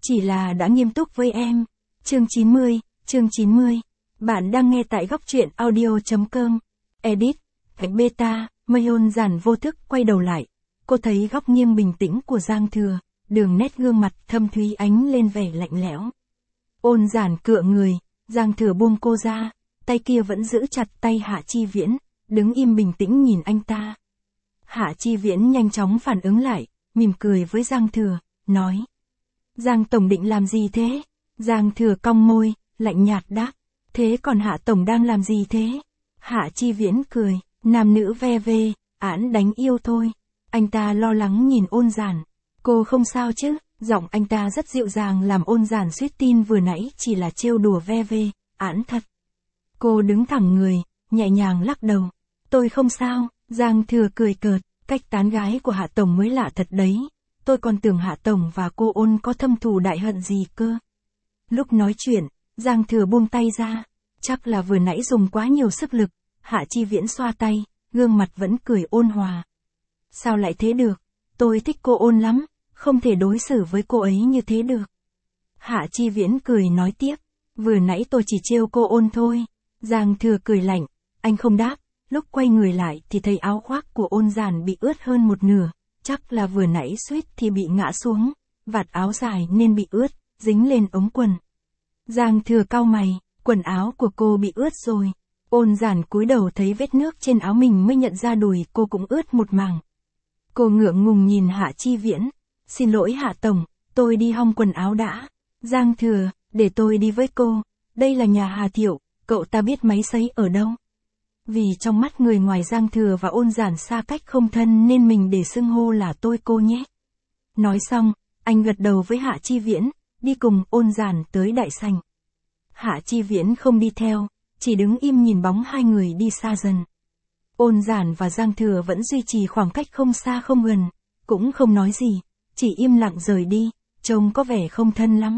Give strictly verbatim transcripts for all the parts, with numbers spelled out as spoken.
chỉ là đã nghiêm túc với em. Chương chín mươi, chương chín mươi. Bạn đang nghe tại góc truyện audio.com. Edit, Gạch Beta, Mây Ôn Giản vô thức quay đầu lại. Cô thấy góc nghiêng bình tĩnh của Giang Thừa, đường nét gương mặt thâm thúy ánh lên vẻ lạnh lẽo. Ôn Giản cựa người, Giang Thừa buông cô ra, tay kia vẫn giữ chặt tay Hạ Chi Viễn, đứng im bình tĩnh nhìn anh ta. Hạ Chi Viễn nhanh chóng phản ứng lại, mỉm cười với Giang Thừa, nói. Giang Tổng định làm gì thế? Giang Thừa cong môi, lạnh nhạt đáp. Thế còn Hạ Tổng đang làm gì thế? Hạ Chi Viễn cười, nam nữ ve vê, án đánh yêu thôi. Anh ta lo lắng nhìn Ôn Giản. Cô không sao chứ? Giọng anh ta rất dịu dàng làm Ôn Giản suýt tin vừa nãy chỉ là trêu đùa ve vê, án thật. Cô đứng thẳng người, nhẹ nhàng lắc đầu. Tôi không sao. Giang Thừa cười cợt, cách tán gái của Hạ Tổng mới lạ thật đấy. Tôi còn tưởng Hạ Tổng và cô Ôn có thâm thù đại hận gì cơ. Lúc nói chuyện, Giang Thừa buông tay ra. Chắc là vừa nãy dùng quá nhiều sức lực. Hạ Chi Viễn xoa tay, gương mặt vẫn cười ôn hòa. Sao lại thế được? Tôi thích cô Ôn lắm, không thể đối xử với cô ấy như thế được. Hạ Chi Viễn cười nói tiếp. Vừa nãy tôi chỉ trêu cô Ôn thôi. Giang Thừa cười lạnh, anh không đáp. Lúc quay người lại thì thấy áo khoác của Ôn Giản bị ướt hơn một nửa. Chắc là vừa nãy suýt thì bị ngã xuống, vạt áo dài nên bị ướt, dính lên ống quần. Giang Thừa cau mày, quần áo của cô bị ướt rồi. Ôn Giản cúi đầu thấy vết nước trên áo mình mới nhận ra đùi cô cũng ướt một mảng. Cô ngượng ngùng nhìn Hạ Chi Viễn. Xin lỗi Hạ Tổng, tôi đi hong quần áo đã. Giang Thừa, để tôi đi với cô. Đây là nhà Hà Thiệu, cậu ta biết máy sấy ở đâu. Vì trong mắt người ngoài Giang Thừa và Ôn Giản xa cách không thân nên mình để xưng hô là tôi cô nhé. Nói xong, anh gật đầu với Hạ Chi Viễn, đi cùng Ôn Giản tới đại sảnh. Hạ Chi Viễn không đi theo, chỉ đứng im nhìn bóng hai người đi xa dần. Ôn Giản và Giang Thừa vẫn duy trì khoảng cách không xa không gần, cũng không nói gì, chỉ im lặng rời đi, trông có vẻ không thân lắm.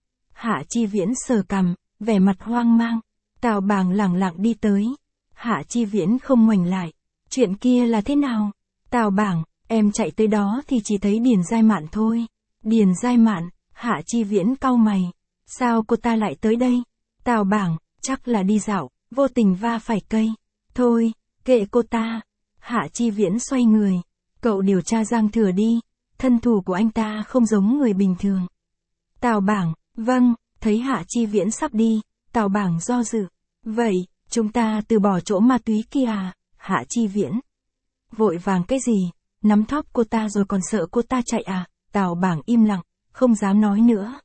Hạ Chi Viễn sờ cằm, vẻ mặt hoang mang. Tào Bàng lẳng lặng đi tới. Hạ Chi Viễn không ngoảnh lại. Chuyện kia là thế nào? Tào Bàng, em chạy tới đó thì chỉ thấy Điền Giai Mạn thôi. Điền Giai Mạn, Hạ Chi Viễn cau mày. Sao cô ta lại tới đây? Tào Bàng, chắc là đi dạo, vô tình va phải cây. Thôi, kệ cô ta. Hạ Chi Viễn xoay người. Cậu điều tra Giang Thừa đi. Thân thủ của anh ta không giống người bình thường. Tào Bàng, vâng, thấy Hạ Chi Viễn sắp đi, Tào Bàng do dự. Vậy, chúng ta từ bỏ chỗ ma túy kia à? Hạ Chi Viễn. Vội vàng cái gì? Nắm thóp cô ta rồi còn sợ cô ta chạy à? Tào Bàng im lặng, không dám nói nữa.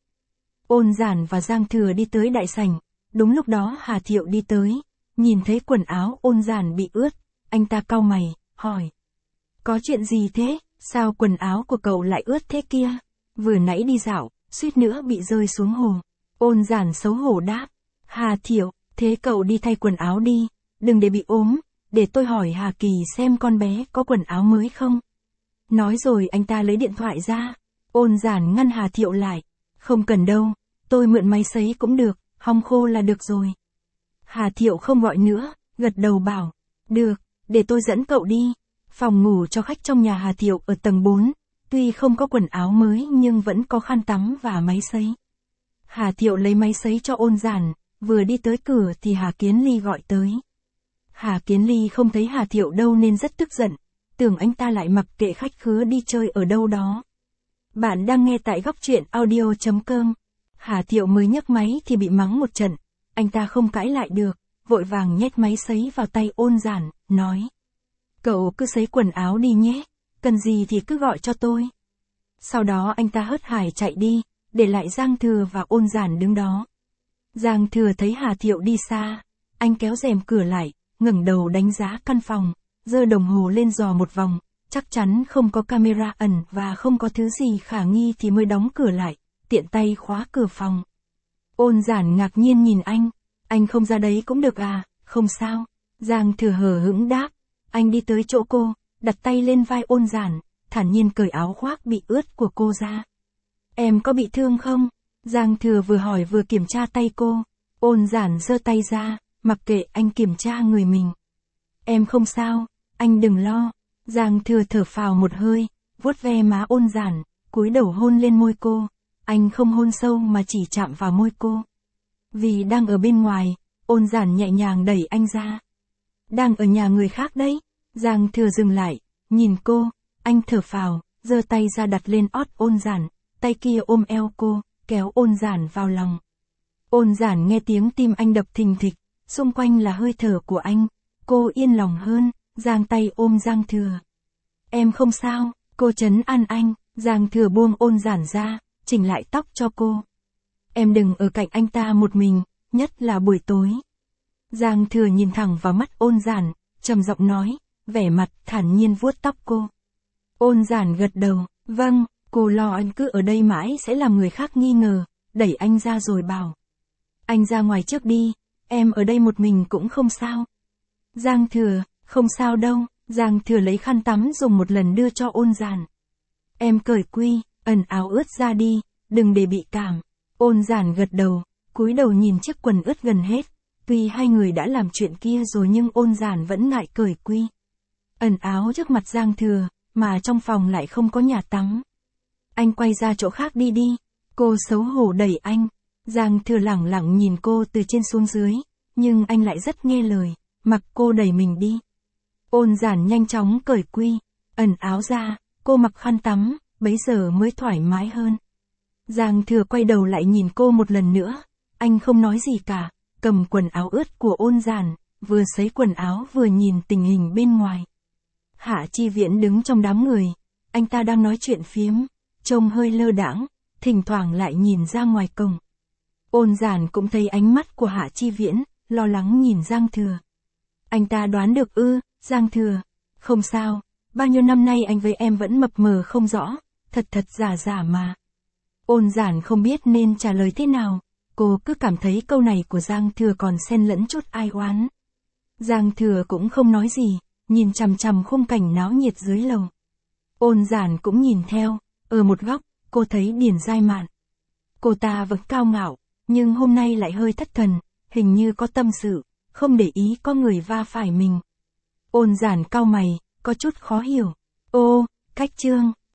Ôn Giản và Giang Thừa đi tới đại sảnh. Đúng lúc đó Hà Thiệu đi tới. Nhìn thấy quần áo Ôn Giản bị ướt. Anh ta cau mày, hỏi. Có chuyện gì thế? Sao quần áo của cậu lại ướt thế kia? Vừa nãy đi dạo, suýt nữa bị rơi xuống hồ. Ôn Giản xấu hổ đáp. Hà Thiệu, thế cậu đi thay quần áo đi, đừng để bị ốm, để tôi hỏi Hà Kỳ xem con bé có quần áo mới không. Nói rồi anh ta lấy điện thoại ra. Ôn Giản ngăn Hà Thiệu lại. Không cần đâu, tôi mượn máy sấy cũng được, hong khô là được rồi. Hà Thiệu không gọi nữa, gật đầu bảo. Được, để tôi dẫn cậu đi. Phòng ngủ cho khách trong nhà Hà Thiệu ở tầng bốn, tuy không có quần áo mới nhưng vẫn có khăn tắm và máy sấy. Hà Thiệu lấy máy sấy cho Ôn Giản, vừa đi tới cửa thì Hà Kiến Ly gọi tới. Hà Kiến Ly không thấy Hà Thiệu đâu nên rất tức giận, tưởng anh ta lại mặc kệ khách khứa đi chơi ở đâu đó. Bạn đang nghe tại góc truyện audio.com. Hà Thiệu mới nhấc máy thì bị mắng một trận, anh ta không cãi lại được, vội vàng nhét máy sấy vào tay Ôn Giản, nói. Cậu cứ sấy quần áo đi nhé, cần gì thì cứ gọi cho tôi. Sau đó anh ta hớt hải chạy đi, để lại Giang Thừa và Ôn Giản đứng đó. Giang Thừa thấy Hà Thiệu đi xa, anh kéo rèm cửa lại, ngẩng đầu đánh giá căn phòng, giơ đồng hồ lên dò một vòng, chắc chắn không có camera ẩn và không có thứ gì khả nghi thì mới đóng cửa lại, tiện tay khóa cửa phòng. Ôn Giản ngạc nhiên nhìn anh, anh không ra đấy cũng được à? Không sao. Giang Thừa hờ hững đáp. Anh đi tới chỗ cô, đặt tay lên vai Ôn Giản, thản nhiên cởi áo khoác bị ướt của cô ra. Em có bị thương không? Giang Thừa vừa hỏi vừa kiểm tra tay cô. Ôn Giản giơ tay ra, mặc kệ anh kiểm tra người mình. Em không sao, anh đừng lo. Giang Thừa thở phào một hơi, vuốt ve má Ôn Giản, cúi đầu hôn lên môi cô. Anh không hôn sâu mà chỉ chạm vào môi cô. Vì đang ở bên ngoài, Ôn Giản nhẹ nhàng đẩy anh ra. Đang ở nhà người khác đấy. Giang Thừa dừng lại, nhìn cô, anh thở phào, giơ tay ra đặt lên ót Ôn Giản, tay kia ôm eo cô, kéo Ôn Giản vào lòng. Ôn Giản nghe tiếng tim anh đập thình thịch, xung quanh là hơi thở của anh, cô yên lòng hơn, giang tay ôm Giang Thừa. Em không sao, cô trấn an anh, Giang Thừa buông Ôn Giản ra, chỉnh lại tóc cho cô. Em đừng ở cạnh anh ta một mình, nhất là buổi tối. Giang Thừa nhìn thẳng vào mắt Ôn Giản, trầm giọng nói, vẻ mặt thản nhiên vuốt tóc cô. Ôn Giản gật đầu, vâng, cô lo anh cứ ở đây mãi sẽ làm người khác nghi ngờ, đẩy anh ra rồi bảo. Anh ra ngoài trước đi, em ở đây một mình cũng không sao. Giang Thừa, không sao đâu, Giang Thừa lấy khăn tắm dùng một lần đưa cho Ôn Giản. Em cởi quy, ẩn áo ướt ra đi, đừng để bị cảm. Ôn Giản gật đầu, cúi đầu nhìn chiếc quần ướt gần hết. Tuy hai người đã làm chuyện kia rồi nhưng Ôn Giản vẫn ngại cởi quy. Ẩn áo trước mặt Giang Thừa, mà trong phòng lại không có nhà tắm. Anh quay ra chỗ khác đi đi. Cô xấu hổ đẩy anh. Giang Thừa lẳng lặng nhìn cô từ trên xuống dưới, nhưng anh lại rất nghe lời, mặc cô đẩy mình đi. Ôn Giản nhanh chóng cởi quy, ẩn áo ra, cô mặc khăn tắm, bấy giờ mới thoải mái hơn. Giang Thừa quay đầu lại nhìn cô một lần nữa, anh không nói gì cả, cầm quần áo ướt của Ôn Giản, vừa sấy quần áo vừa nhìn tình hình bên ngoài. Hạ Chi Viễn đứng trong đám người, anh ta đang nói chuyện phiếm, trông hơi lơ đãng, thỉnh thoảng lại nhìn ra ngoài cổng. Ôn Giản cũng thấy ánh mắt của Hạ Chi Viễn, lo lắng nhìn Giang Thừa. Anh ta đoán được ư, Giang Thừa, không sao, bao nhiêu năm nay anh với em vẫn mập mờ không rõ, thật thật giả giả mà. Ôn Giản không biết nên trả lời thế nào, cô cứ cảm thấy câu này của Giang Thừa còn xen lẫn chút ai oán. Giang Thừa cũng không nói gì, nhìn chằm chằm khung cảnh náo nhiệt dưới lầu. Ôn Giản cũng nhìn theo, ở một góc, cô thấy Điền Giai Mạn. Cô ta vẫn cao ngạo, nhưng hôm nay lại hơi thất thần, hình như có tâm sự, không để ý có người va phải mình. Ôn Giản cau mày, có chút khó hiểu. Ô, Cách Trương,